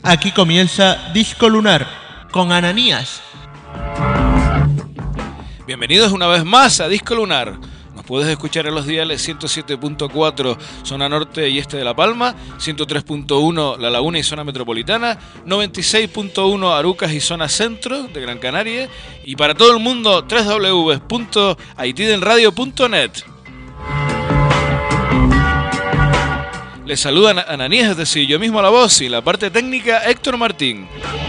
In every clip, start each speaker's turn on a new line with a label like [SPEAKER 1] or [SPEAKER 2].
[SPEAKER 1] Aquí comienza Disco Lunar con Ananías.
[SPEAKER 2] Bienvenidos una vez más a Disco Lunar. Nos puedes escuchar en los diales 107.4 zona norte y este de La Palma, 103.1 La Laguna y zona metropolitana, 96.1 Arucas y zona centro de Gran Canaria, y para todo el mundo www.haitidenradio.net. Les saludan Ananías, es decir, yo mismo a la voz, y la parte técnica Héctor Martín.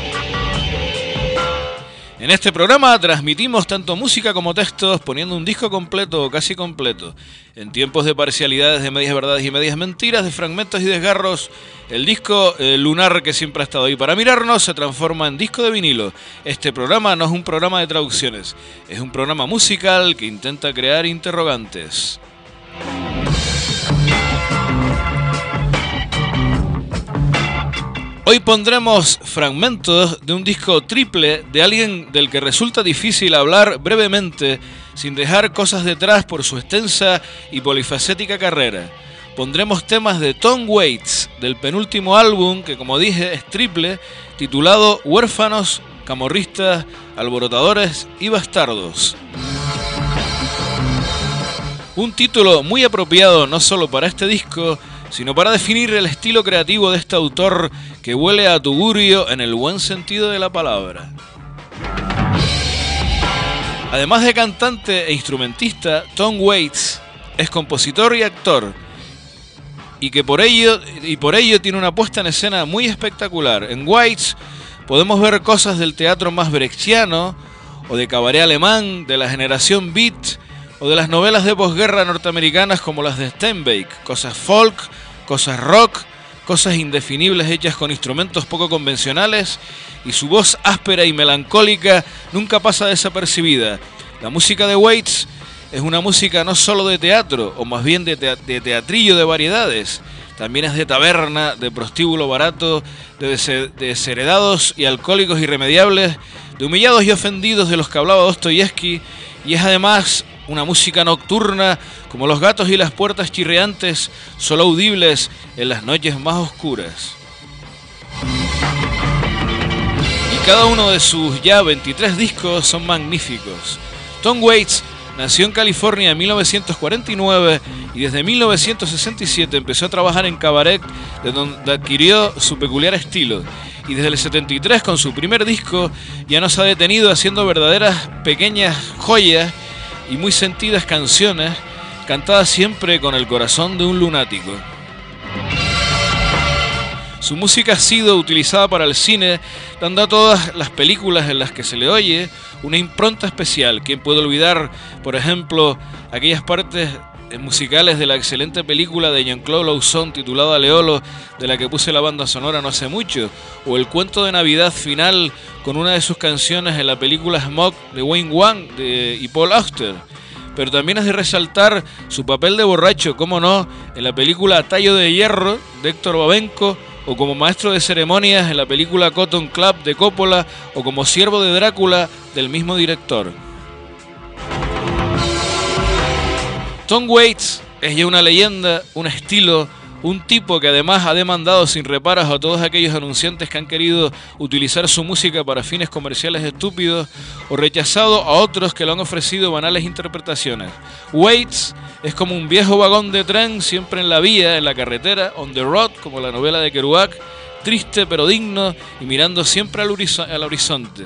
[SPEAKER 2] En este programa transmitimos tanto música como textos, poniendo un disco completo o casi completo. En tiempos de parcialidades, de medias verdades y medias mentiras, de fragmentos y desgarros, el disco lunar que siempre ha estado ahí para mirarnos se transforma en disco de vinilo. Este programa no es un programa de traducciones, es un programa musical que intenta crear interrogantes. Hoy pondremos fragmentos de un disco triple de alguien del que resulta difícil hablar brevemente, sin dejar cosas detrás por su extensa y polifacética carrera. Pondremos temas de Tom Waits, del penúltimo álbum, que como dije es triple, titulado Huérfanos, Camorristas, Alborotadores y Bastardos. Un título muy apropiado no solo para este disco, sino para definir el estilo creativo de este autor que huele a tugurio en el buen sentido de la palabra. Además de cantante e instrumentista, Tom Waits es compositor y actor, y por ello tiene una puesta en escena muy espectacular. En Waits podemos ver cosas del teatro más brechtiano, o de cabaret alemán, de la generación beat, o de las novelas de posguerra norteamericanas como las de Steinbeck, cosas folk, cosas rock, cosas indefinibles hechas con instrumentos poco convencionales, y su voz áspera y melancólica nunca pasa desapercibida. La música de Waits es una música no solo de teatro, o más bien de teatrillo de variedades, también es de taberna, de prostíbulo barato, de desheredados y alcohólicos irremediables, de humillados y ofendidos de los que hablaba Dostoyevsky, y es además una música nocturna como los gatos y las puertas chirriantes, solo audibles en las noches más oscuras. Y cada uno de sus ya 23 discos son magníficos. Tom Waits nació en California en 1949 y desde 1967 empezó a trabajar en cabaret, de donde adquirió su peculiar estilo. Y desde el 73, con su primer disco, ya no se ha detenido haciendo verdaderas pequeñas joyas y muy sentidas canciones, cantadas siempre con el corazón de un lunático. Su música ha sido utilizada para el cine, dando a todas las películas en las que se le oye una impronta especial. ¿Quién puede olvidar, por ejemplo, aquellas partes musicales de la excelente película de Jean-Claude Lauzon titulada Leolo, de la que puse la banda sonora no hace mucho, o el cuento de Navidad final con una de sus canciones en la película Smog de Wayne Wang y Paul Auster? Pero también es de resaltar su papel de borracho, cómo no, en la película Tallo de Hierro de Héctor Babenco, o como maestro de ceremonias en la película Cotton Club de Coppola, o como siervo de Drácula del mismo director. Tom Waits es ya una leyenda, un estilo, un tipo que además ha demandado sin reparos a todos aquellos anunciantes que han querido utilizar su música para fines comerciales estúpidos, o rechazado a otros que le han ofrecido banales interpretaciones. Waits es como un viejo vagón de tren, siempre en la vía, en la carretera, on the road, como la novela de Kerouac, triste pero digno y mirando siempre al horizonte.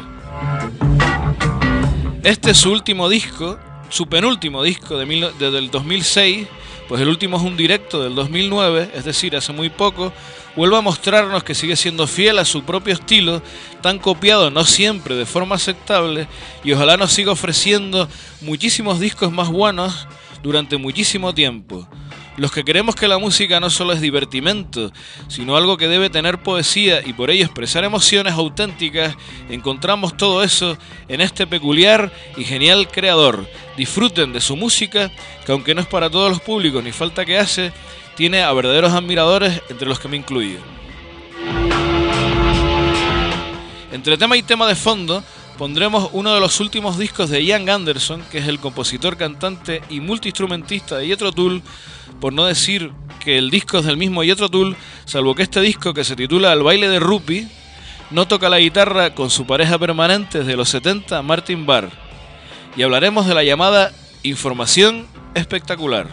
[SPEAKER 2] Este es su último disco, su penúltimo disco del 2006, pues el último es un directo del 2009, es decir, hace muy poco. Vuelve a mostrarnos que sigue siendo fiel a su propio estilo, tan copiado no siempre de forma aceptable, y ojalá nos siga ofreciendo muchísimos discos más buenos durante muchísimo tiempo. Los que queremos que la música no solo es divertimento, sino algo que debe tener poesía y por ello expresar emociones auténticas, encontramos todo eso en este peculiar y genial creador. Disfruten de su música, que aunque no es para todos los públicos ni falta que hace, tiene a verdaderos admiradores, entre los que me incluyo. Entre tema y tema de fondo, pondremos uno de los últimos discos de Ian Anderson, que es el compositor, cantante y multiinstrumentista de Jethro Tull, por no decir que el disco es del mismo Jethro Tull, salvo que este disco, que se titula El baile de Rupi, no toca la guitarra con su pareja permanente desde los 70, Martin Barr. Y hablaremos de la llamada información espectacular.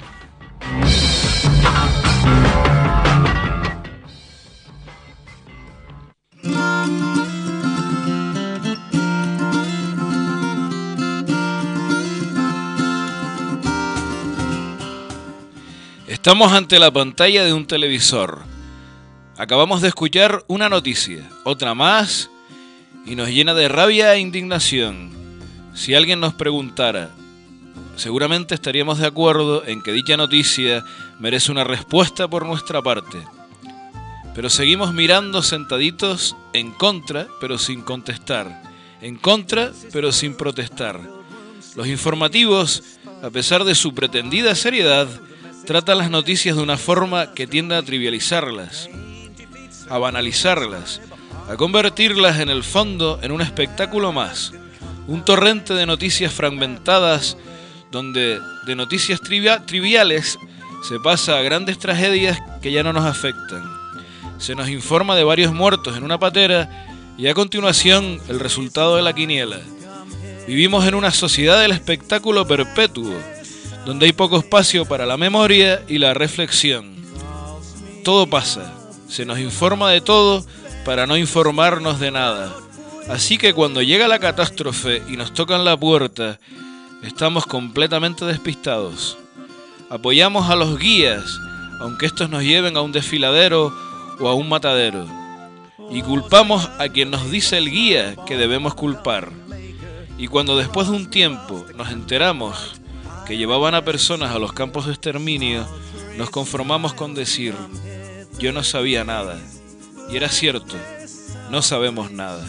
[SPEAKER 2] Estamos ante la pantalla de un televisor. Acabamos de escuchar una noticia, otra más, y nos llena de rabia e indignación. Si alguien nos preguntara, seguramente estaríamos de acuerdo en que dicha noticia merece una respuesta por nuestra parte. Pero seguimos mirando sentaditos en contra, pero sin contestar. En contra, pero sin protestar. Los informativos, a pesar de su pretendida seriedad, tratan las noticias de una forma que tiende a trivializarlas, a banalizarlas, a convertirlas en el fondo en un espectáculo más, un torrente de noticias fragmentadas donde de noticias triviales se pasa a grandes tragedias que ya no nos afectan. Se nos informa de varios muertos en una patera y a continuación el resultado de la quiniela. Vivimos en una sociedad del espectáculo perpetuo, donde hay poco espacio para la memoria y la reflexión. Todo pasa, se nos informa de todo para no informarnos de nada. Así que cuando llega la catástrofe y nos tocan la puerta, estamos completamente despistados. Apoyamos a los guías, aunque estos nos lleven a un desfiladero o a un matadero. Y culpamos a quien nos dice el guía que debemos culpar. Y cuando después de un tiempo nos enteramos que llevaban a personas a los campos de exterminio, nos conformamos con decir, yo no sabía nada. Y era cierto, no sabemos nada.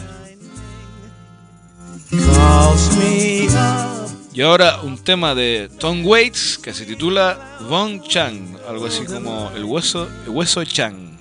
[SPEAKER 2] Y ahora un tema de Tom Waits que se titula Von Chang, algo así como el hueso Chang.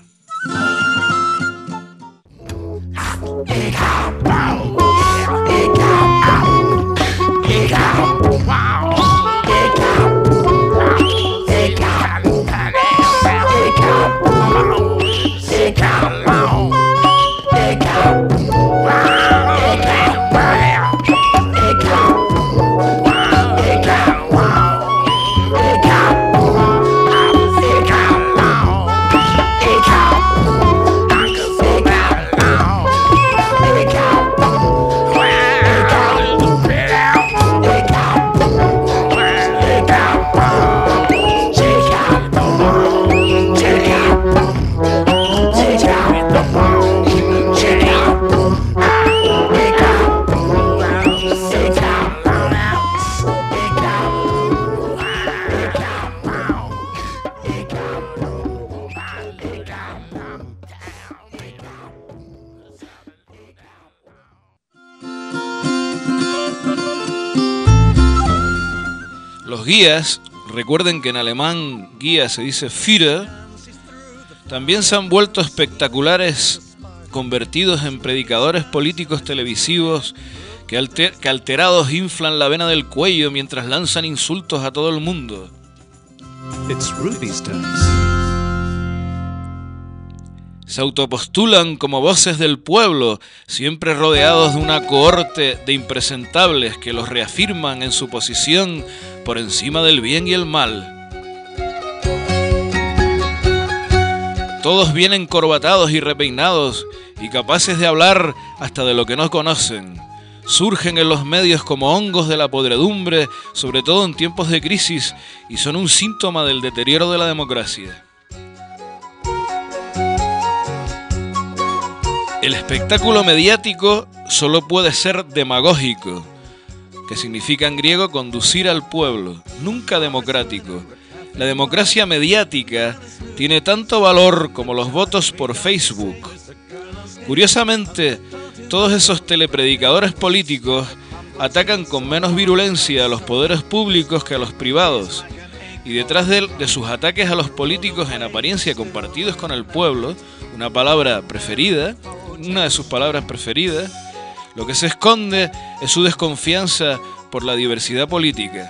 [SPEAKER 2] Los guías, recuerden que en alemán guía se dice Führer, también se han vuelto espectaculares, convertidos en predicadores políticos televisivos que alterados inflan la vena del cuello mientras lanzan insultos a todo el mundo. Se autopostulan como voces del pueblo, siempre rodeados de una cohorte de impresentables que los reafirman en su posición por encima del bien y el mal. Todos vienen corbatados y repeinados y capaces de hablar hasta de lo que no conocen. Surgen en los medios como hongos de la podredumbre, sobre todo en tiempos de crisis, y son un síntoma del deterioro de la democracia. El espectáculo mediático solo puede ser demagógico, que significa en griego conducir al pueblo, nunca democrático. La democracia mediática tiene tanto valor como los votos por Facebook. Curiosamente, todos esos telepredicadores políticos atacan con menos virulencia a los poderes públicos que a los privados. Y detrás de sus ataques a los políticos en apariencia compartidos con el pueblo, una de sus palabras preferidas, lo que se esconde es su desconfianza por la diversidad política.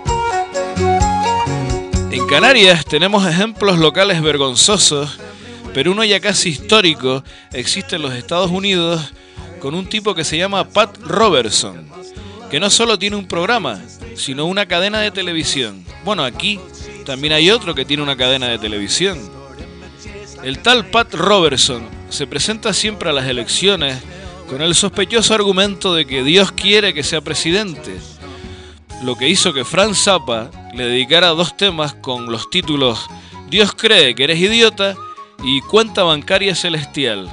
[SPEAKER 2] En Canarias tenemos ejemplos locales vergonzosos pero uno ya casi histórico existe en los Estados Unidos con un tipo que se llama Pat Robertson, que no solo tiene un programa, sino una cadena de televisión. Bueno, aquí también hay otro que tiene una cadena de televisión. El tal Pat Robertson se presenta siempre a las elecciones con el sospechoso argumento de que Dios quiere que sea presidente, lo que hizo que Frank Zappa le dedicara 2 temas con los títulos Dios cree que eres idiota y Cuenta bancaria celestial.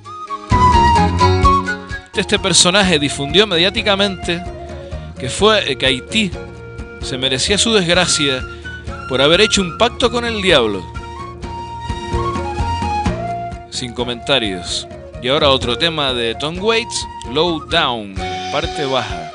[SPEAKER 2] Este personaje difundió mediáticamente que Haití se merecía su desgracia por haber hecho un pacto con el diablo. Sin comentarios. Y ahora otro tema de Tom Waits, Low Down, parte baja.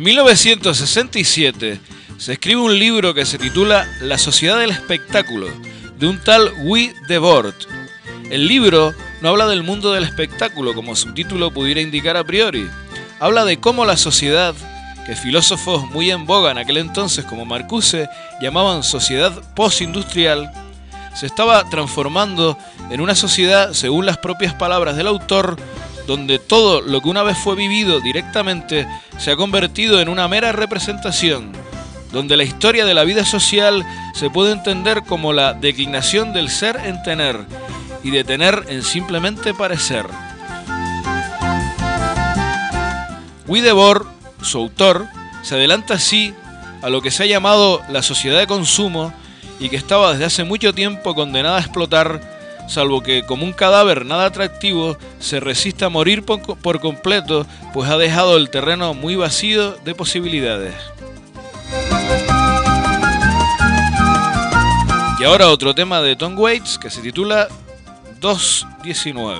[SPEAKER 2] 1967 se escribe un libro que se titula La Sociedad del Espectáculo, de un tal Guy Debord. El libro no habla del mundo del espectáculo como su título pudiera indicar a priori. Habla de cómo la sociedad, que filósofos muy en boga en aquel entonces como Marcuse llamaban sociedad postindustrial, se estaba transformando en una sociedad, según las propias palabras del autor, donde todo lo que una vez fue vivido directamente se ha convertido en una mera representación, donde la historia de la vida social se puede entender como la declinación del ser en tener y de tener en simplemente parecer. Guy Debord, su autor, se adelanta así a lo que se ha llamado la sociedad de consumo y que estaba desde hace mucho tiempo condenada a explotar, salvo que como un cadáver nada atractivo se resista a morir por completo, pues ha dejado el terreno muy vacío de posibilidades. Y ahora otro tema de Tom Waits que se titula 2:19.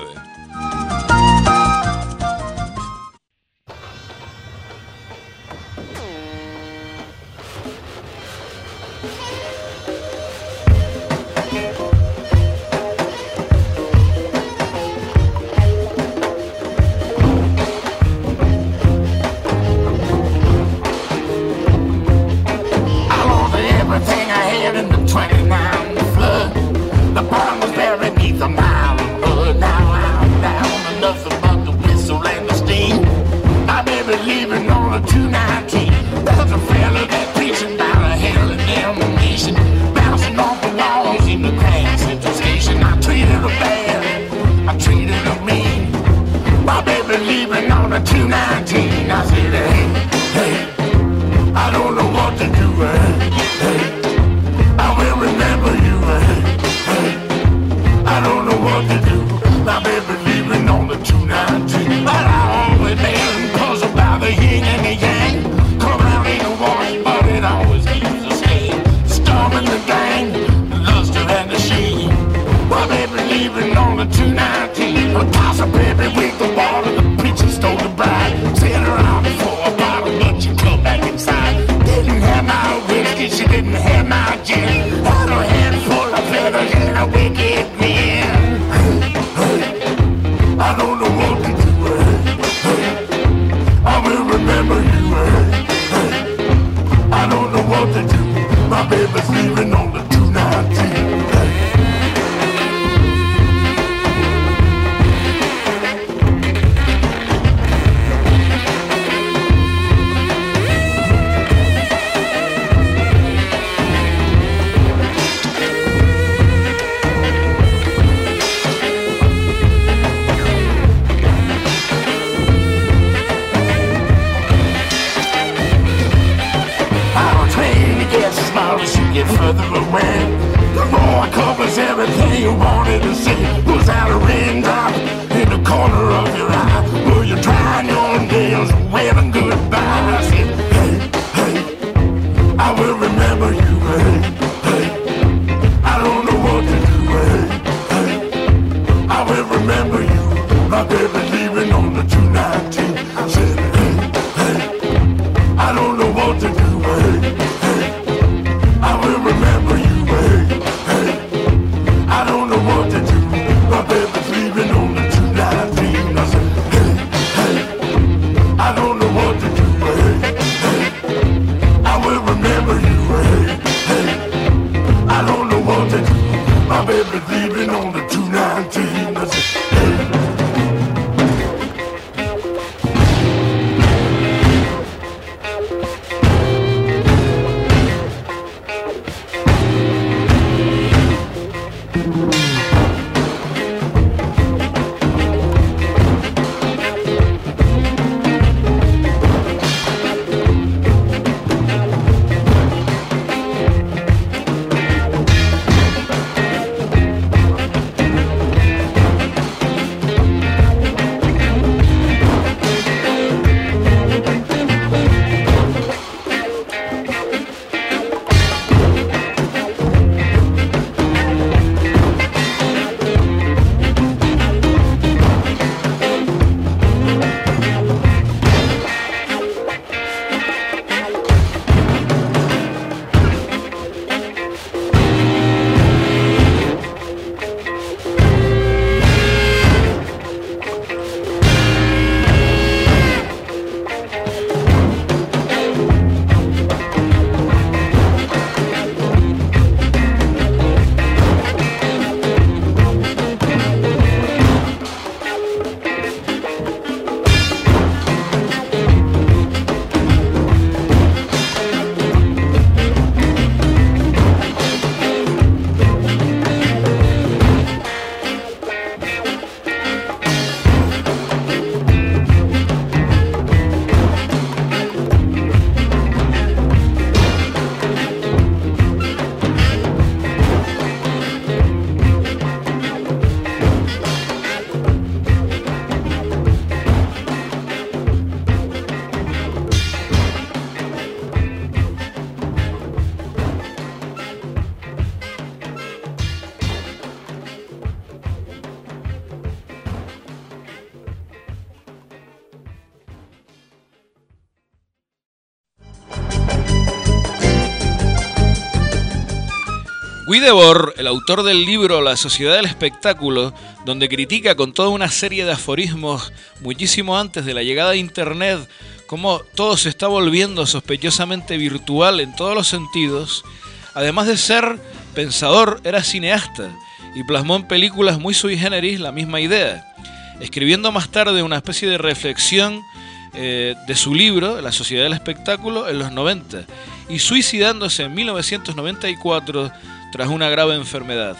[SPEAKER 2] Guy Debord, el autor del libro La Sociedad del Espectáculo, donde critica con toda una serie de aforismos muchísimo antes de la llegada de Internet cómo todo se está volviendo sospechosamente virtual en todos los sentidos, además de ser pensador, era cineasta y plasmó en películas muy sui generis la misma idea, escribiendo más tarde una especie de reflexión de su libro, La Sociedad del Espectáculo, en los 90, y suicidándose en 1994 tras una grave enfermedad.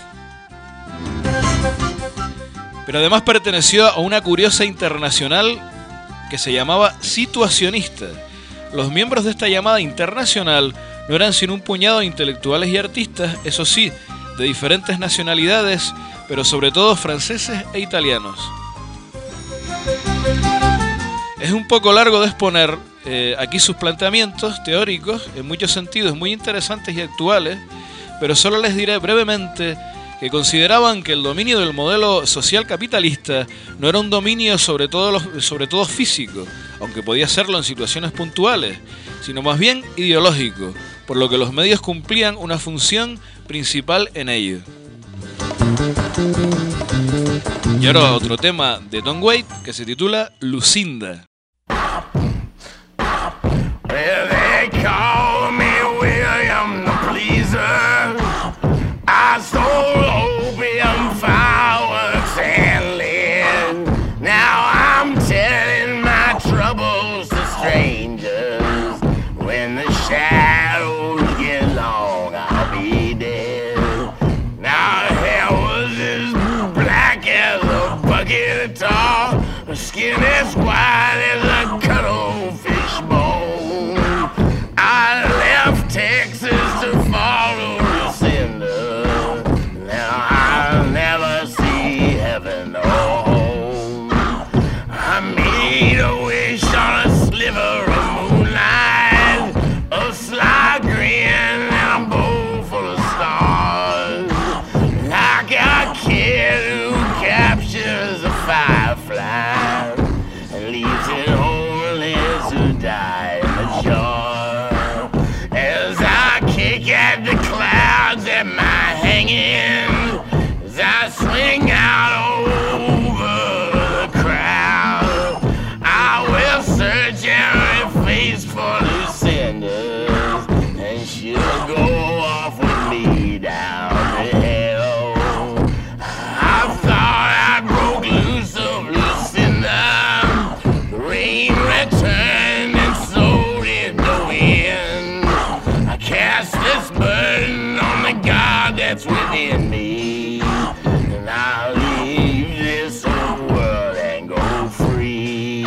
[SPEAKER 2] Pero además perteneció a una curiosa internacional que se llamaba Situacionista. Los miembros de esta llamada internacional no eran sino un puñado de intelectuales y artistas, eso sí, de diferentes nacionalidades, pero sobre todo franceses e italianos. Es un poco largo de exponer aquí sus planteamientos teóricos, en muchos sentidos muy interesantes y actuales, pero solo les diré brevemente que consideraban que el dominio del modelo social capitalista no era un dominio sobre todo físico, aunque podía serlo en situaciones puntuales, sino más bien ideológico, por lo que los medios cumplían una función principal en ello. Y ahora otro tema de Tom Waits que se titula Lucinda.
[SPEAKER 3] Well, they call me William the Pleaser. I stole opium, fireworks, and lead. Now I'm telling my troubles to strangers. When the shadows get long, I'll be dead. Now hair was as black as a bucket of tar. Her skin as white as a cuttlefish bone. I left Texas to follow Lucinda. Now I'll never see heaven or home. I made a wish on a sliver of moonlight, a sly grin and a bowl full of stars. Like a kid who captures a firefly and leaves it homeless to die in the jar. As I kick at the clouds at my hanging, as I swing out over the crowd, I will search every face for Lucinda's, and she'll go off with me down to hell. I thought I broke loose of Lucinda. The rain returned and so did the wind. I cast this burden on the God that's within me, and I'll leave this old world and go free.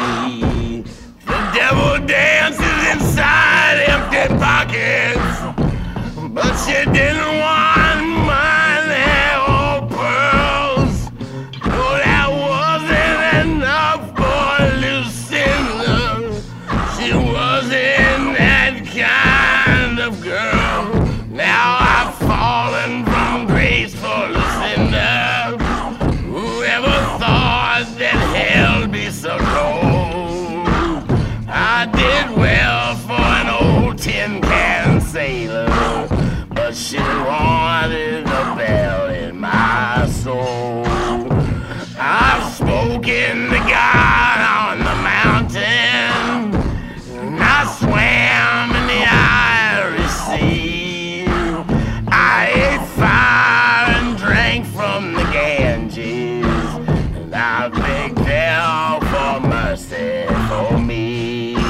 [SPEAKER 3] The devil dances inside empty pockets, but she didn't want money or pearls. No, that wasn't enough for Lucinda. She wasn't that kind of girl. Now I've fallen from grace for Lucinda. Whoever thought that hell'd be so cold? I did well for an old tin can sailor, but she wanted a bell in my soul. I've spoken to God on the mountain, and I swam in the Irish Sea. I ate fire and drank from the Ganges, and I begged them for mercy for me.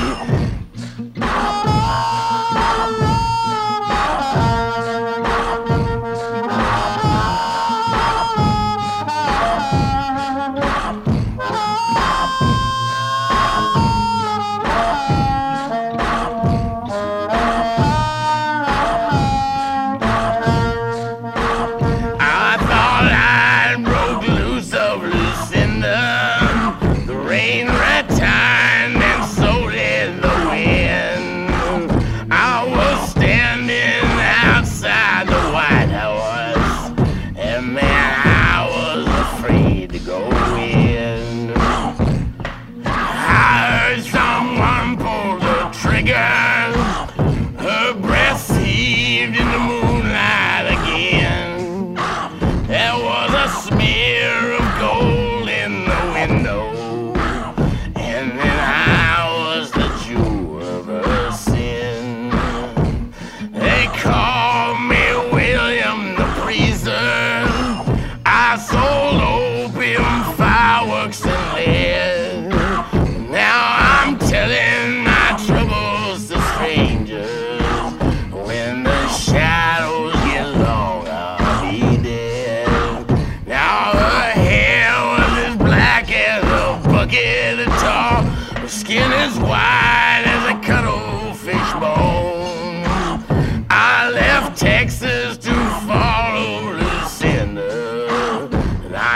[SPEAKER 3] I thought I broke loose of Lucinda. The rain returned and so did the wind. I was standing outside the White House, and then I was afraid to go in. I heard someone pull the trigger. Her breast heaved in the moonlight again.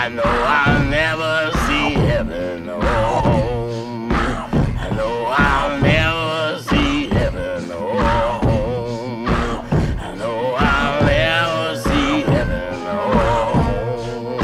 [SPEAKER 3] I know I'll never see heaven or home. I know I'll never see heaven or home. I know I'll never see heaven or home.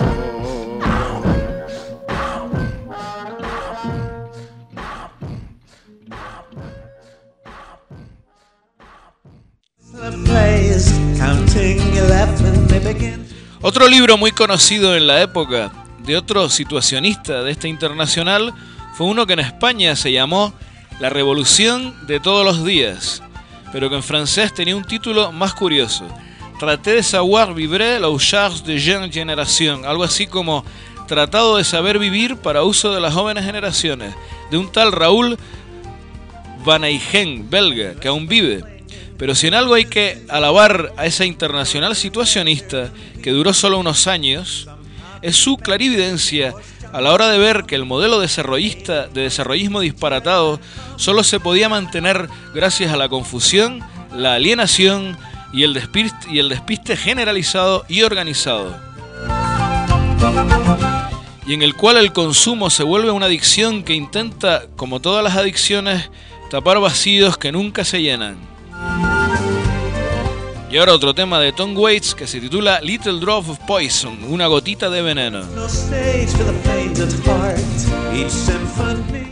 [SPEAKER 4] The players counting 11, they begin.
[SPEAKER 2] Otro libro muy conocido en la época de otro situacionista de esta internacional fue uno que en España se llamó La Revolución de todos los días, pero que en francés tenía un título más curioso: Traté de savoir vivre la charge de jeune génération, algo así como Tratado de saber vivir para uso de las jóvenes generaciones, de un tal Raúl Van Eygen, belga, que aún vive. Pero si en algo hay que alabar a esa internacional situacionista, que duró solo unos años, es su clarividencia a la hora de ver que el modelo desarrollismo disparatado solo se podía mantener gracias a la confusión, la alienación y el despiste generalizado y organizado, y en el cual el consumo se vuelve una adicción que intenta, como todas las adicciones, tapar vacíos que nunca se llenan. Y ahora otro tema de Tom Waits que se titula Little Drop of Poison, una gotita de veneno.
[SPEAKER 4] No stage for the faint at heart, each symphony.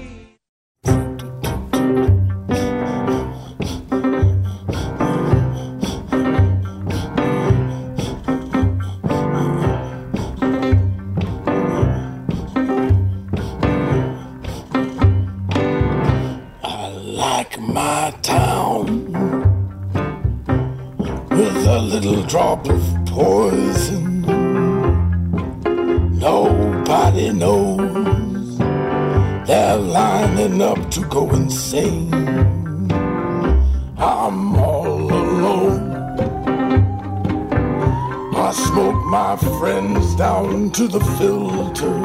[SPEAKER 3] I like my town with a little drop of poison. Nobody knows. They're lining up to go insane. I'm all alone. I smoke my friends down to the filter,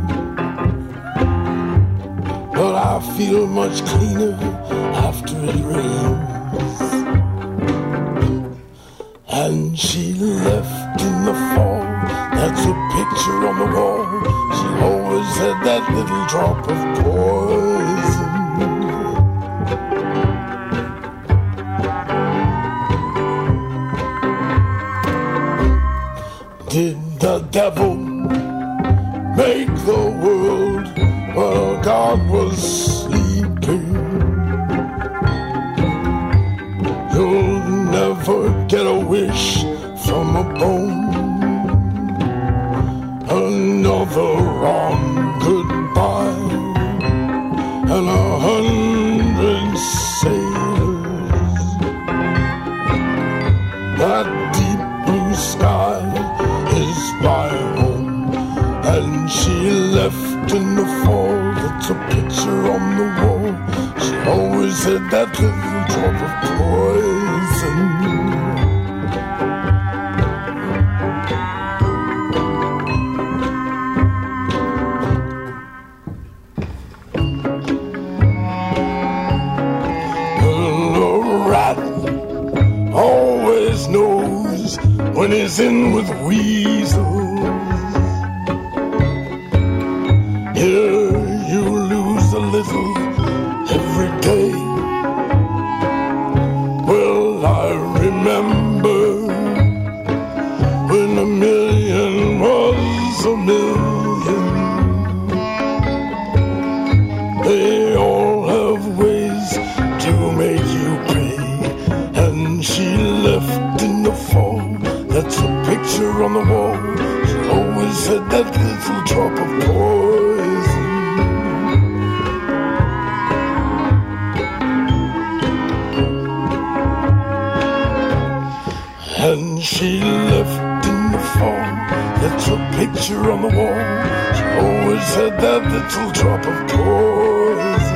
[SPEAKER 3] but I feel much cleaner after it rains. And she left in the fall. That's a picture on the wall. She always had that little drop of poison. Did the devil make the world while God was sleeping? You'll never get a wish from a bone. Another wrong goodbye, and 100 sailors. That deep blue sky is my home, and she left in the fall. It's a picture on the wall. She always had that little drop of poison. Always knows when he's in with weasels. Here you lose a little every day. Well, I remember when a million was a million. They all have ways to make you pay. And she left in the fall. That's a picture on the wall. She always had that little drop of poison. And she left in the fall. That's a picture on the wall. She always had that little drop of poison.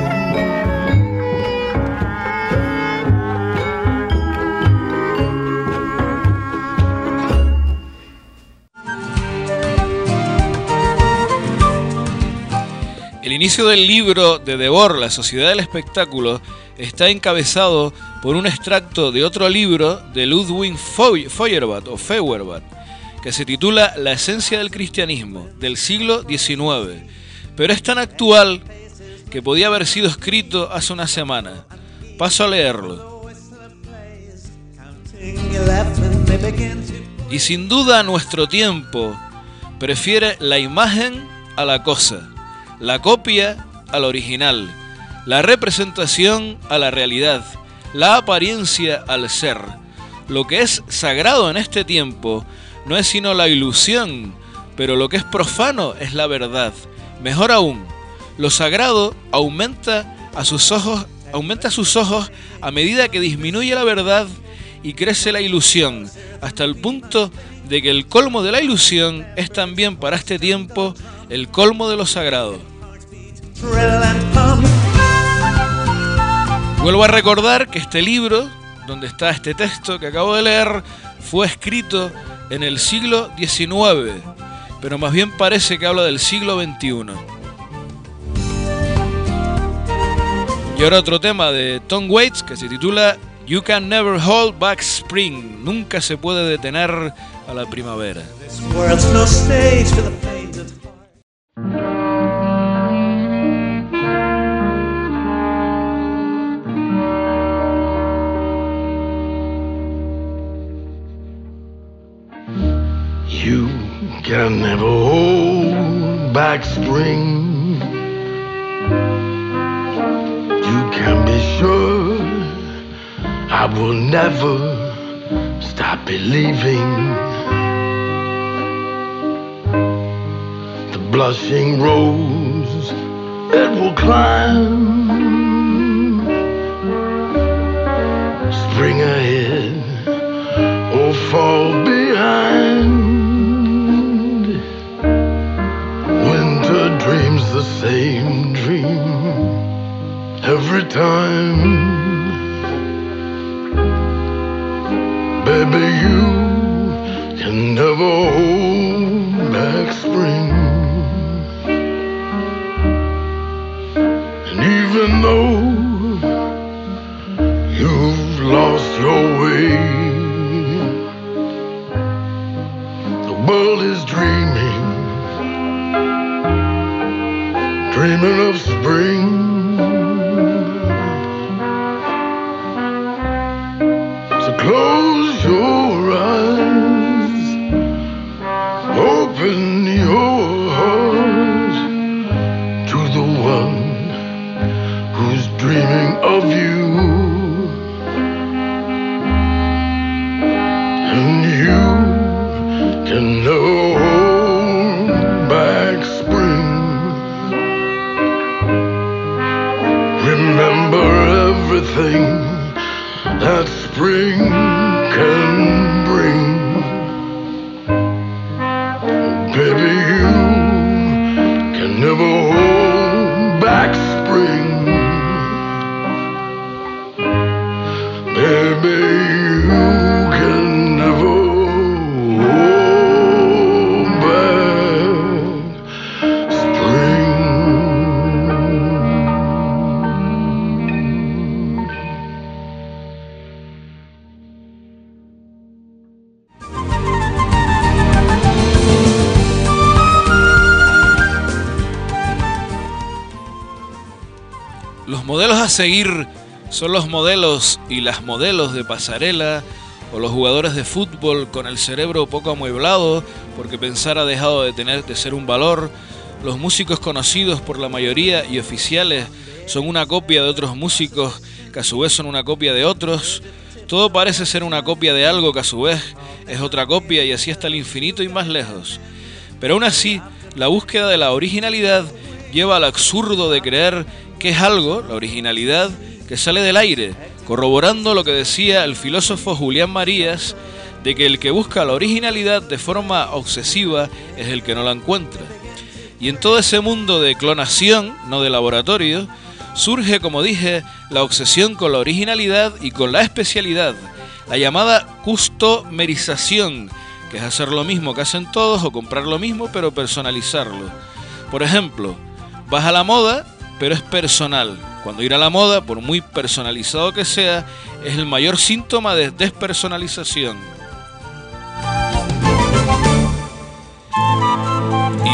[SPEAKER 2] El inicio del libro de Debord, La Sociedad del Espectáculo, está encabezado por un extracto de otro libro de Ludwig Feuerbach, que se titula La esencia del cristianismo, del siglo XIX, pero es tan actual que podía haber sido escrito hace una semana. Paso a leerlo. Y sin duda nuestro tiempo prefiere la imagen a la cosa, la copia al original, la representación a la realidad, la apariencia al ser. Lo que es sagrado en este tiempo no es sino la ilusión, pero lo que es profano es la verdad. Mejor aún, lo sagrado aumenta sus ojos a medida que disminuye la verdad y crece la ilusión, hasta el punto de que el colmo de la ilusión es también para este tiempo el colmo de lo sagrado. Vuelvo a recordar que este libro, donde está este texto que acabo de leer, fue escrito en el siglo XIX, pero más bien parece que habla del siglo XXI. Y ahora otro tema de Tom Waits que se titula You Can Never Hold Back Spring. Nunca se puede detener a la primavera.
[SPEAKER 3] You can never hold back spring. You can be sure I will never stop believing. The blushing rose, it will climb. Spring ahead or fall behind. Winter dreams the same dream every time. Baby, you can never hold back spring. And even though you've lost your way, the world is dreaming of spring. So close your eyes, open your heart to the one who's dreaming of you. And you can never hold back spring. Remember everything that spring can bring. Baby, you can never hold back spring. Baby, you can never hold back spring.
[SPEAKER 2] Los modelos a seguir son los modelos y las modelos de pasarela o los jugadores de fútbol con el cerebro poco amueblado porque pensar ha dejado de ser un valor. Los músicos conocidos por la mayoría y oficiales son una copia de otros músicos que a su vez son una copia de otros. Todo parece ser una copia de algo que a su vez es otra copia y así hasta el infinito y más lejos. Pero aún así, la búsqueda de la originalidad lleva al absurdo de creer que es algo, la originalidad, que sale del aire, corroborando lo que decía el filósofo Julián Marías, de que el que busca la originalidad de forma obsesiva es el que no la encuentra. Y en todo ese mundo de clonación, no de laboratorio, surge, como dije, la obsesión con la originalidad y con la especialidad, la llamada customerización, que es hacer lo mismo que hacen todos o comprar lo mismo pero personalizarlo. Por ejemplo, vas a la moda, pero es personal. Cuando ir a la moda, por muy personalizado que sea, es el mayor síntoma de despersonalización.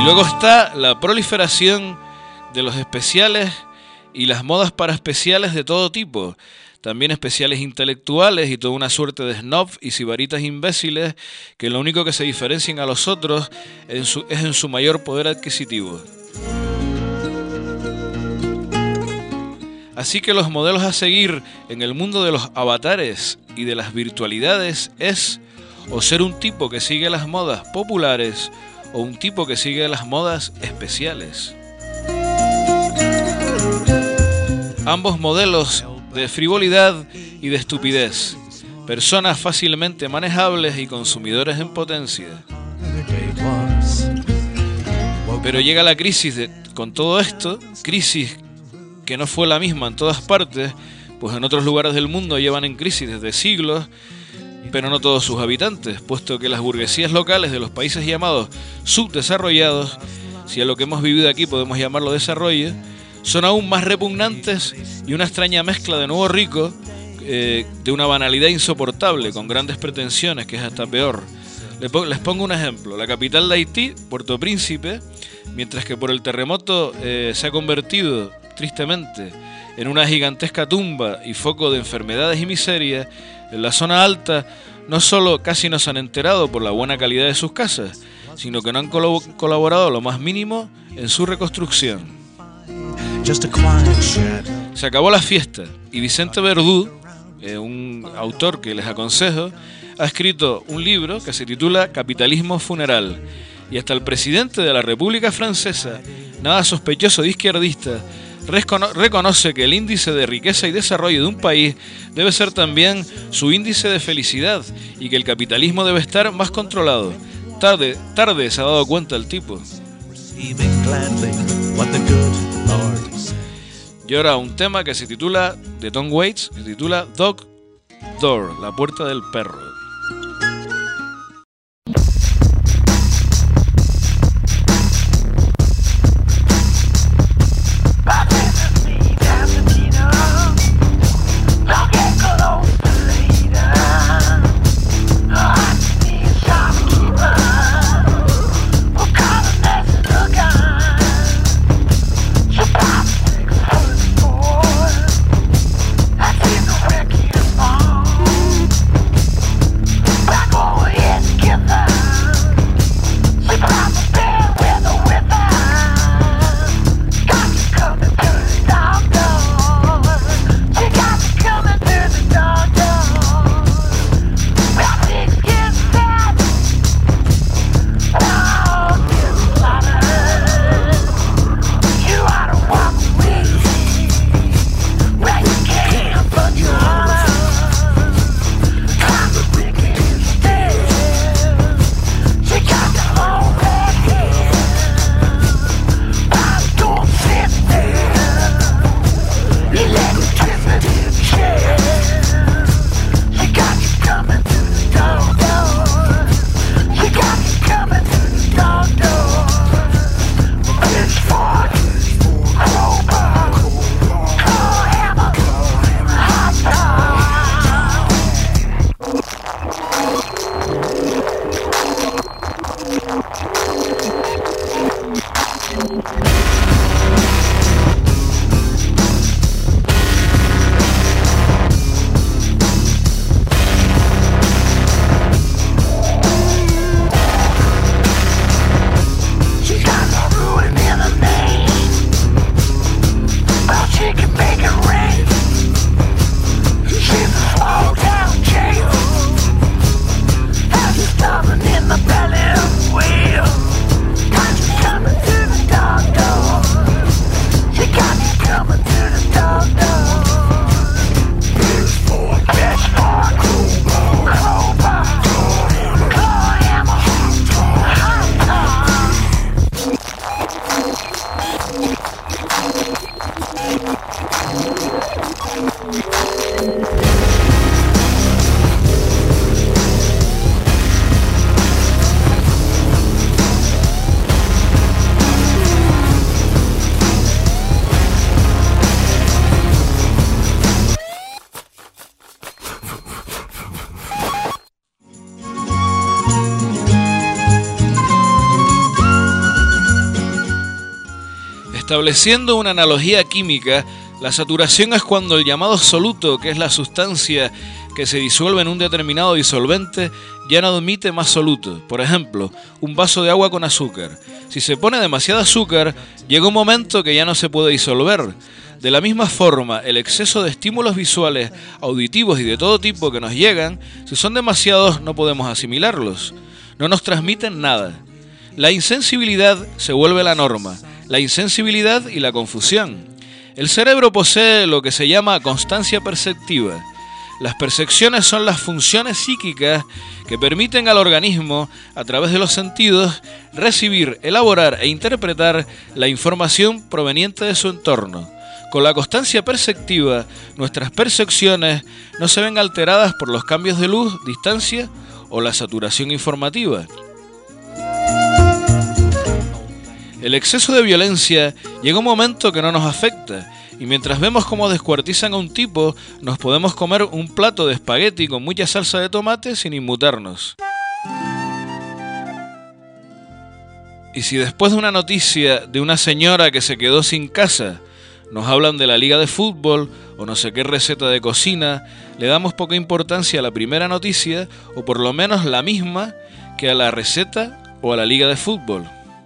[SPEAKER 2] Y luego está la proliferación de los especiales y las modas para especiales de todo tipo. También especiales intelectuales y toda una suerte de snobs y sibaritas imbéciles que lo único que se diferencian a los otros es en su mayor poder adquisitivo. Así que los modelos a seguir en el mundo de los avatares y de las virtualidades es o ser un tipo que sigue las modas populares o un tipo que sigue las modas especiales. Ambos modelos de frivolidad y de estupidez, personas fácilmente manejables y consumidores en potencia. Pero llega la crisis con todo esto, crisis que no fue la misma en todas partes, pues en otros lugares del mundo llevan en crisis desde siglos, pero no todos sus habitantes, puesto que las burguesías locales de los países llamados subdesarrollados, si a lo que hemos vivido aquí podemos llamarlo desarrollo, son aún más repugnantes y una extraña mezcla de nuevo rico, de una banalidad insoportable, con grandes pretensiones, que es hasta peor. Les pongo un ejemplo. La capital de Haití, Puerto Príncipe, mientras que por el terremoto se ha convertido, tristemente, en una gigantesca tumba y foco de enfermedades y miseria, en la zona alta no solo casi no se han enterado por la buena calidad de sus casas, sino que no han colaborado lo más mínimo en su reconstrucción. Se acabó la fiesta y Vicente Verdú, un autor que les aconsejo, ha escrito un libro que se titula Capitalismo Funeral, y hasta el presidente de la República Francesa, nada sospechoso de izquierdista, reconoce que el índice de riqueza y desarrollo de un país debe ser también su índice de felicidad y que el capitalismo debe estar más controlado. Tarde se ha dado cuenta el tipo. Y ahora un tema que se titula, de Tom Waits, que se titula Dog Door, la puerta del perro. Estableciendo una analogía química, la saturación es cuando el llamado soluto, que es la sustancia que se disuelve en un determinado disolvente, ya no admite más soluto. Por ejemplo, un vaso de agua con azúcar. Si se pone demasiado azúcar, llega un momento que ya no se puede disolver. De la misma forma, el exceso de estímulos visuales, auditivos y de todo tipo que nos llegan, si son demasiados no podemos asimilarlos. No nos transmiten nada. La insensibilidad se vuelve la norma. La insensibilidad y la confusión. El cerebro posee lo que se llama constancia perceptiva. Las percepciones son las funciones psíquicas que permiten al organismo, a través de los sentidos, recibir, elaborar e interpretar la información proveniente de su entorno. Con la constancia perceptiva, nuestras percepciones no se ven alteradas por los cambios de luz, distancia o la saturación informativa. El exceso de violencia llega un momento que no nos afecta, y mientras vemos cómo descuartizan a un tipo, nos podemos comer un plato de espagueti con mucha salsa de tomate sin inmutarnos. Y si después de una noticia de una señora que se quedó sin casa, nos hablan de la liga de fútbol o no sé qué receta de cocina, le damos poca importancia a la primera noticia, o por lo menos la misma que a la receta o a la liga de fútbol.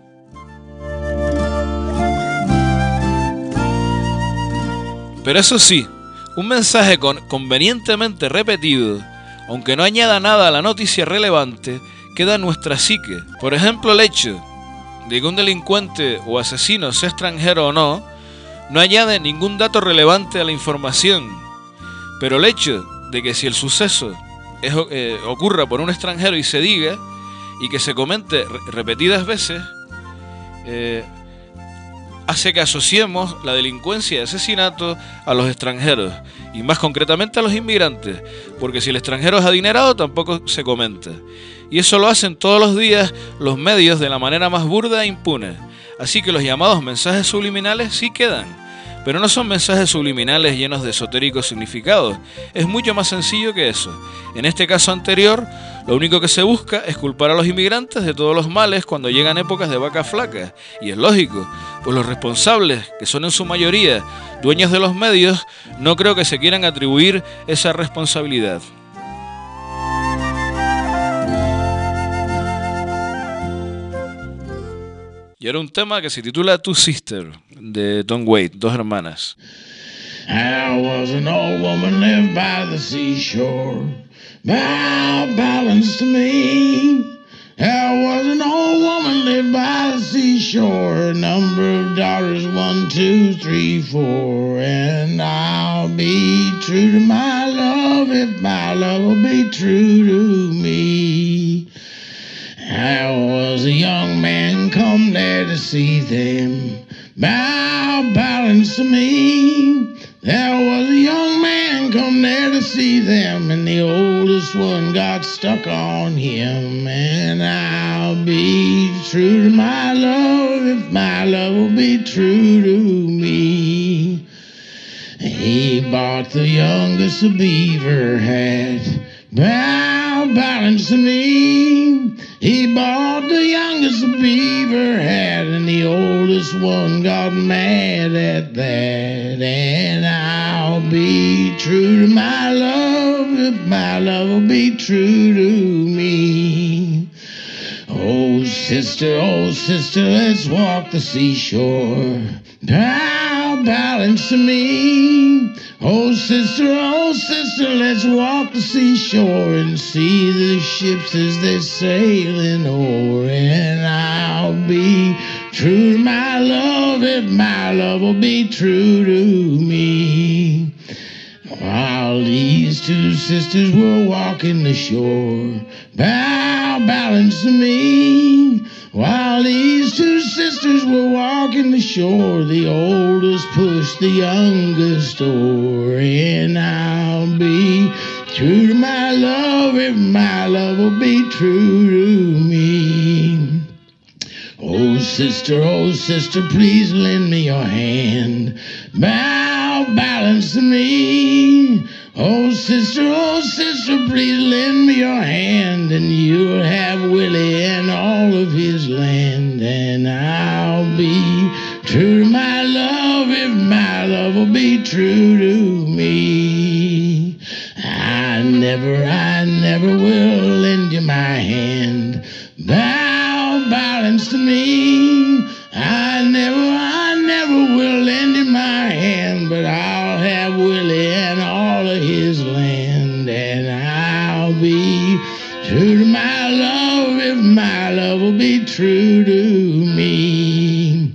[SPEAKER 2] Pero eso sí, un mensaje convenientemente repetido, aunque no añada nada a la noticia relevante, queda en nuestra psique. Por ejemplo, el hecho de que un delincuente o asesino, sea extranjero o no añade ningún dato relevante a la información. Pero el hecho de que si el suceso ocurra por un extranjero y se diga, y que se comente repetidas veces, hace que asociemos la delincuencia y asesinato a los extranjeros, y más concretamente a los inmigrantes, porque si el extranjero es adinerado tampoco se comenta. Y eso lo hacen todos los días los medios de la manera más burda e impune. Así que los llamados mensajes subliminales sí quedan, pero no son mensajes subliminales llenos de esotéricos significados. Es mucho más sencillo que eso. En este caso anterior, lo único que se busca es culpar a los inmigrantes de todos los males cuando llegan épocas de vacas flacas. Y es lógico, pues los responsables, que son en su mayoría dueños de los medios, no creo que se quieran atribuir esa responsabilidad. Y era un tema que se titula Two Sisters, de Tom Waits, Dos Hermanas.
[SPEAKER 3] There was an old woman lived by the seashore, balanced to me. There was an old woman lived by the seashore, a number of daughters, 1, 2, 3, 4. And I'll be true to my love if my love will be true to me. There was a young man come there to see them, balanced to me. There was a young man come there to see them, and the oldest one got stuck on him. And I'll be true to my love if my love will be true to me. He bought the youngest a beaver hat, balanced to me. He bought the youngest a beaver hat, and the oldest one got mad at that. And I'll be true to my love if my love will be true to me. Oh sister, let's walk the seashore, balanced to me. Oh sister, let's walk the seashore and see the ships as they're sailing o'er. And I'll be true to my love if my love will be true to me. While these two sisters were walking the shore, balanced to me. While these two sisters were walking the shore, the oldest pushed the youngest o'er. And I'll be true to my love if my love will be true to me. Oh sister, please lend me your hand, balanced to me. Oh sister, please lend me your hand, and you'll have Willie and all of his land. And I'll be true to my love if my love will be true to me. I never will lend you my hand. Bow, balance to me. I never will lend you my hand, but I'll have Willie and all of his land, and I'll be true to my love if my love will be true to me.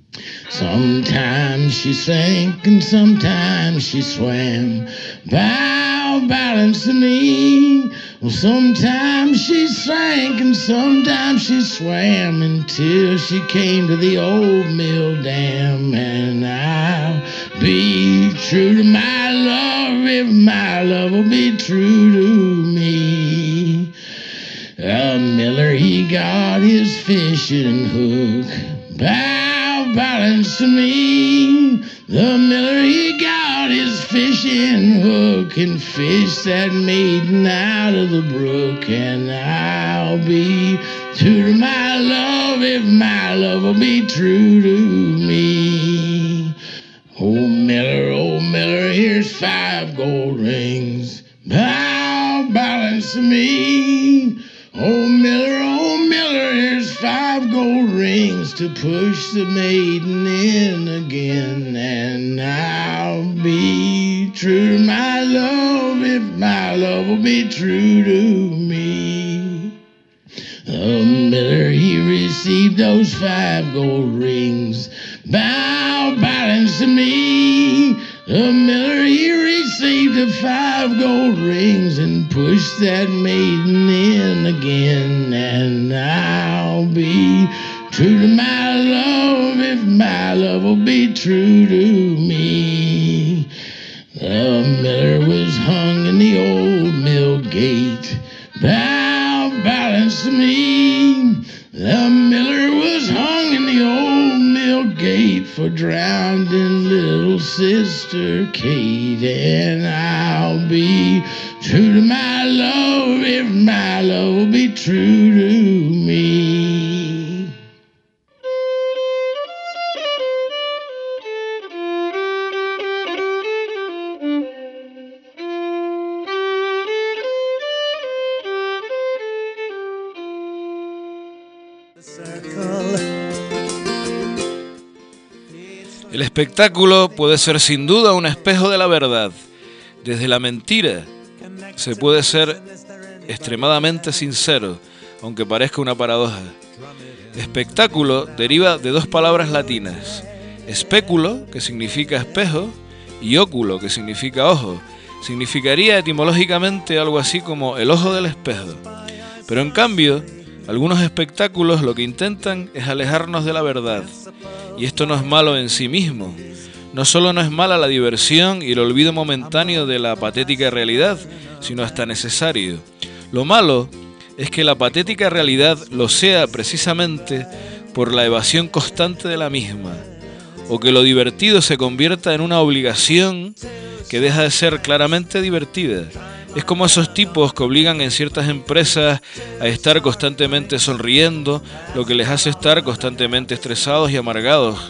[SPEAKER 3] Sometimes she sank and sometimes she swam. Bow, balance to me. Well, sometimes she sank and sometimes she swam until she came to the old mill dam. And I'll be true to my love if my love will be true to me. The miller, he got his fishing hook. Bow, balance to me. The miller, he got his fishing hook and fished that maiden out of the brook. And I'll be true to my love if my love will be true to me. Oh miller, here's 5 gold rings. Bow, balance to me. Oh miller, here's 5 gold rings to push the maiden in again. And I'll be true to my love if my love will be true to me. The miller, he received those 5 gold rings. Bow, balance to me. The miller, he received the 5 gold rings and pushed that maiden in again. And I'll be true to my love if my love will be true to me. The miller was hung in the old mill gate. Bow, balance to me. The miller was hung in the old mill gate for drowning little sister Kate. And I'll be true to my love if my love will be true to me.
[SPEAKER 2] El espectáculo puede ser sin duda un espejo de la verdad. Desde la mentira se puede ser extremadamente sincero, aunque parezca una paradoja. Espectáculo deriva de 2 palabras latinas: especulo, que significa espejo, y óculo, que significa ojo. Significaría etimológicamente algo así como el ojo del espejo. Pero en cambio, algunos espectáculos lo que intentan es alejarnos de la verdad. Y esto no es malo en sí mismo. No solo no es mala la diversión y el olvido momentáneo de la patética realidad, sino hasta necesario. Lo malo es que la patética realidad lo sea precisamente por la evasión constante de la misma, o que lo divertido se convierta en una obligación que deja de ser claramente divertida. Es como esos tipos que obligan en ciertas empresas a estar constantemente sonriendo, lo que les hace estar constantemente estresados y amargados.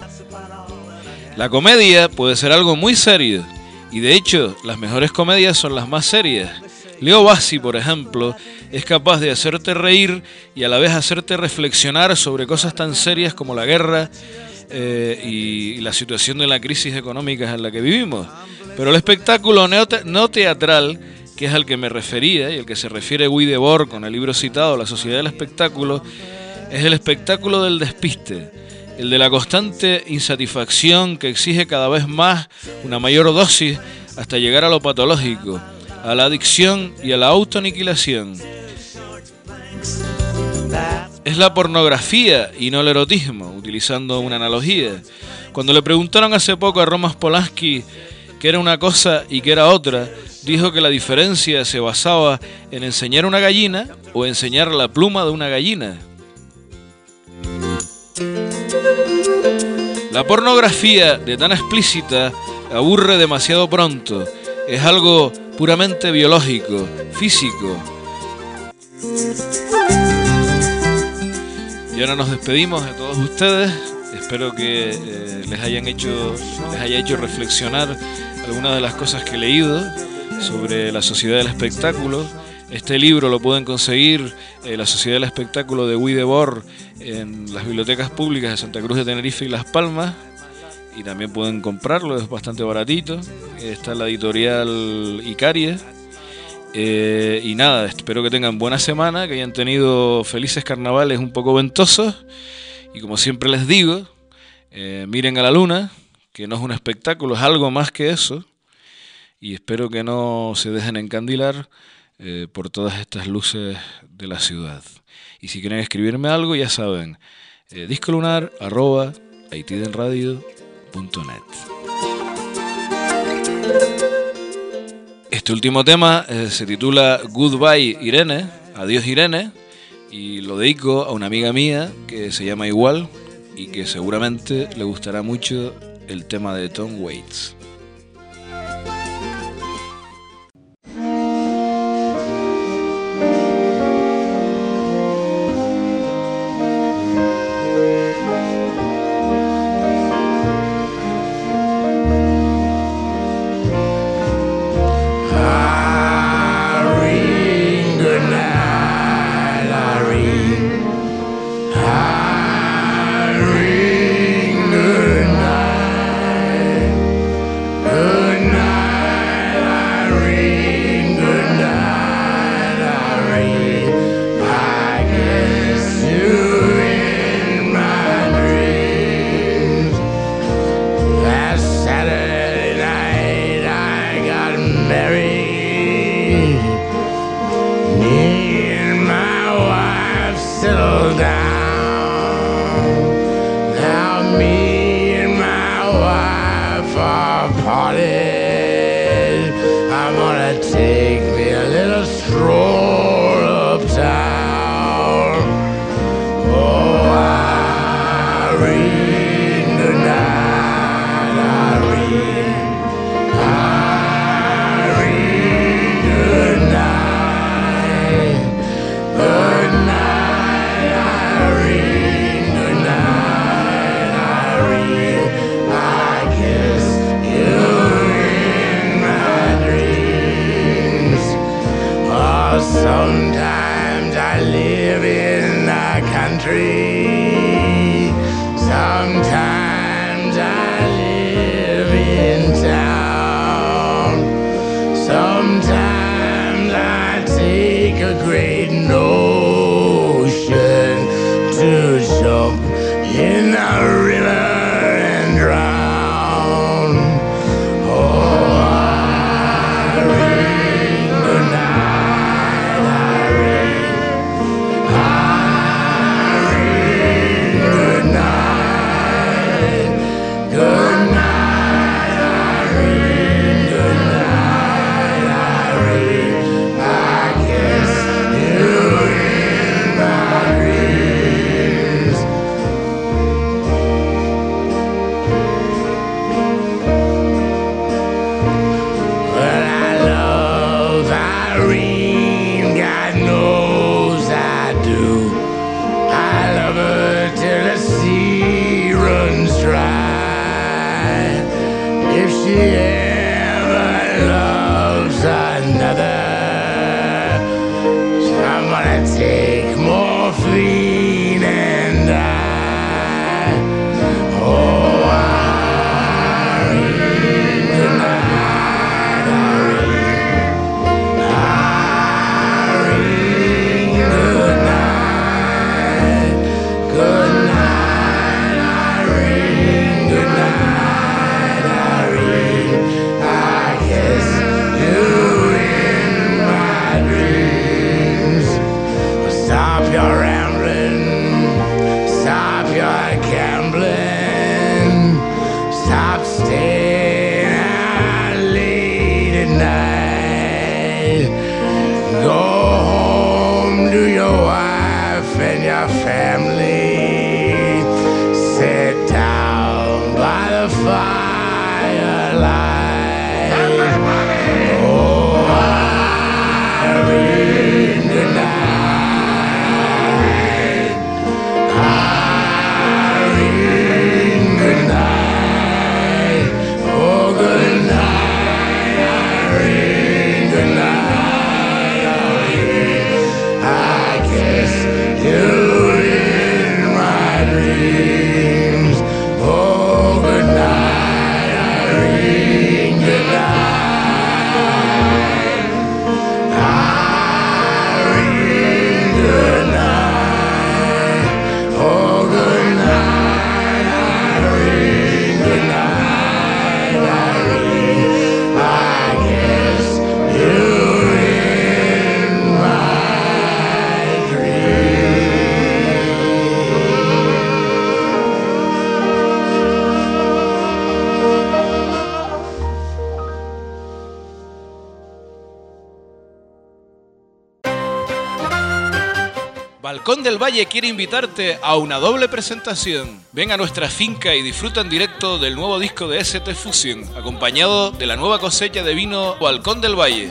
[SPEAKER 2] La comedia puede ser algo muy serio, y de hecho, las mejores comedias son las más serias. Leo Bassi, por ejemplo, es capaz de hacerte reír y a la vez hacerte reflexionar sobre cosas tan serias como la guerra y la situación de la crisis económica en la que vivimos. Pero el espectáculo no teatral, que es al que me refería y al que se refiere Guy Debord con el libro citado, La Sociedad del Espectáculo, es el espectáculo del despiste, el de la constante insatisfacción que exige cada vez más una mayor dosis hasta llegar a lo patológico, a la adicción y a la autoaniquilación. Es la pornografía y no el erotismo, utilizando una analogía. Cuando le preguntaron hace poco a Roman Polanski qué era una cosa y qué era otra, dijo que la diferencia se basaba en enseñar una gallina o enseñar la pluma de una gallina. La pornografía de tan explícita aburre demasiado pronto. Es algo puramente biológico, físico. Y ahora nos despedimos de todos ustedes. Espero que les haya hecho reflexionar algunas de las cosas que he leído sobre la sociedad del espectáculo. Este libro lo pueden conseguir, La Sociedad del Espectáculo de Guy Debord, en las bibliotecas públicas de Santa Cruz de Tenerife y Las Palmas, y también pueden comprarlo, es bastante baratito. Está en la editorial Icaria. Y nada, espero que tengan buena semana, que hayan tenido felices carnavales un poco ventosos, y como siempre les digo, miren a la luna, que no es un espectáculo, es algo más que eso, y espero que no se dejen encandilar por todas estas luces de la ciudad. Y si quieren escribirme algo, ya saben, discolunar@haitidenradio.net. Este último tema se titula Goodbye Irene, adiós Irene, y lo dedico a una amiga mía que se llama igual y que seguramente le gustará mucho el tema de Tom Waits. Balcón del Valle quiere invitarte a una doble presentación. Ven a nuestra finca y disfruta en directo del nuevo disco de ST Fusion, acompañado de la nueva cosecha de vino Balcón del Valle.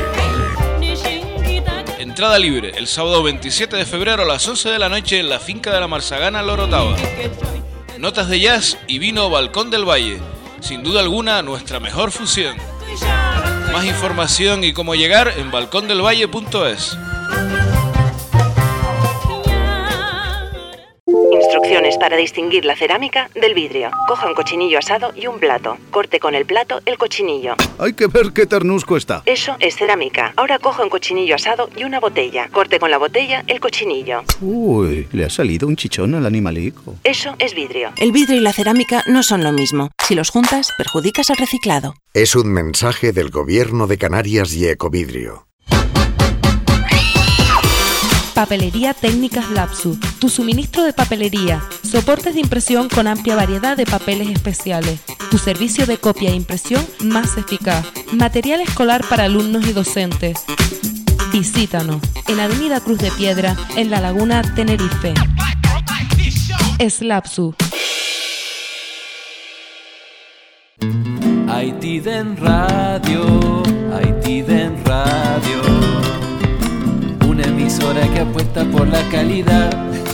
[SPEAKER 2] Entrada libre, el sábado 27 de febrero a las 11 de la noche en la finca de la Marzagana Lorotava. Notas de jazz y vino Balcón del Valle. Sin duda alguna, nuestra mejor fusión. Más información y cómo llegar en balcondelvalle.es.
[SPEAKER 5] Instrucciones para distinguir la cerámica del vidrio. Coja un cochinillo asado y un plato. Corte con el plato el cochinillo.
[SPEAKER 6] Hay que ver qué ternusco está.
[SPEAKER 5] Eso es cerámica. Ahora coja un cochinillo asado y una botella. Corte con la botella el cochinillo.
[SPEAKER 6] Uy, le ha salido un chichón al animalico.
[SPEAKER 5] Eso es vidrio. El vidrio y la cerámica no son lo mismo. Si los juntas, perjudicas al reciclado.
[SPEAKER 7] Es un mensaje del Gobierno de Canarias y Ecovidrio.
[SPEAKER 8] Papelería Técnicas Lapsu, tu suministro de papelería, soportes de impresión con amplia variedad de papeles especiales, tu servicio de copia e impresión más eficaz, material escolar para alumnos y docentes. Visítanos en Avenida Cruz de Piedra, en La Laguna, Tenerife. Slapsu.
[SPEAKER 4] Haitiden Radio, Haitiden Radio. Una emisora que apuesta por la calidad.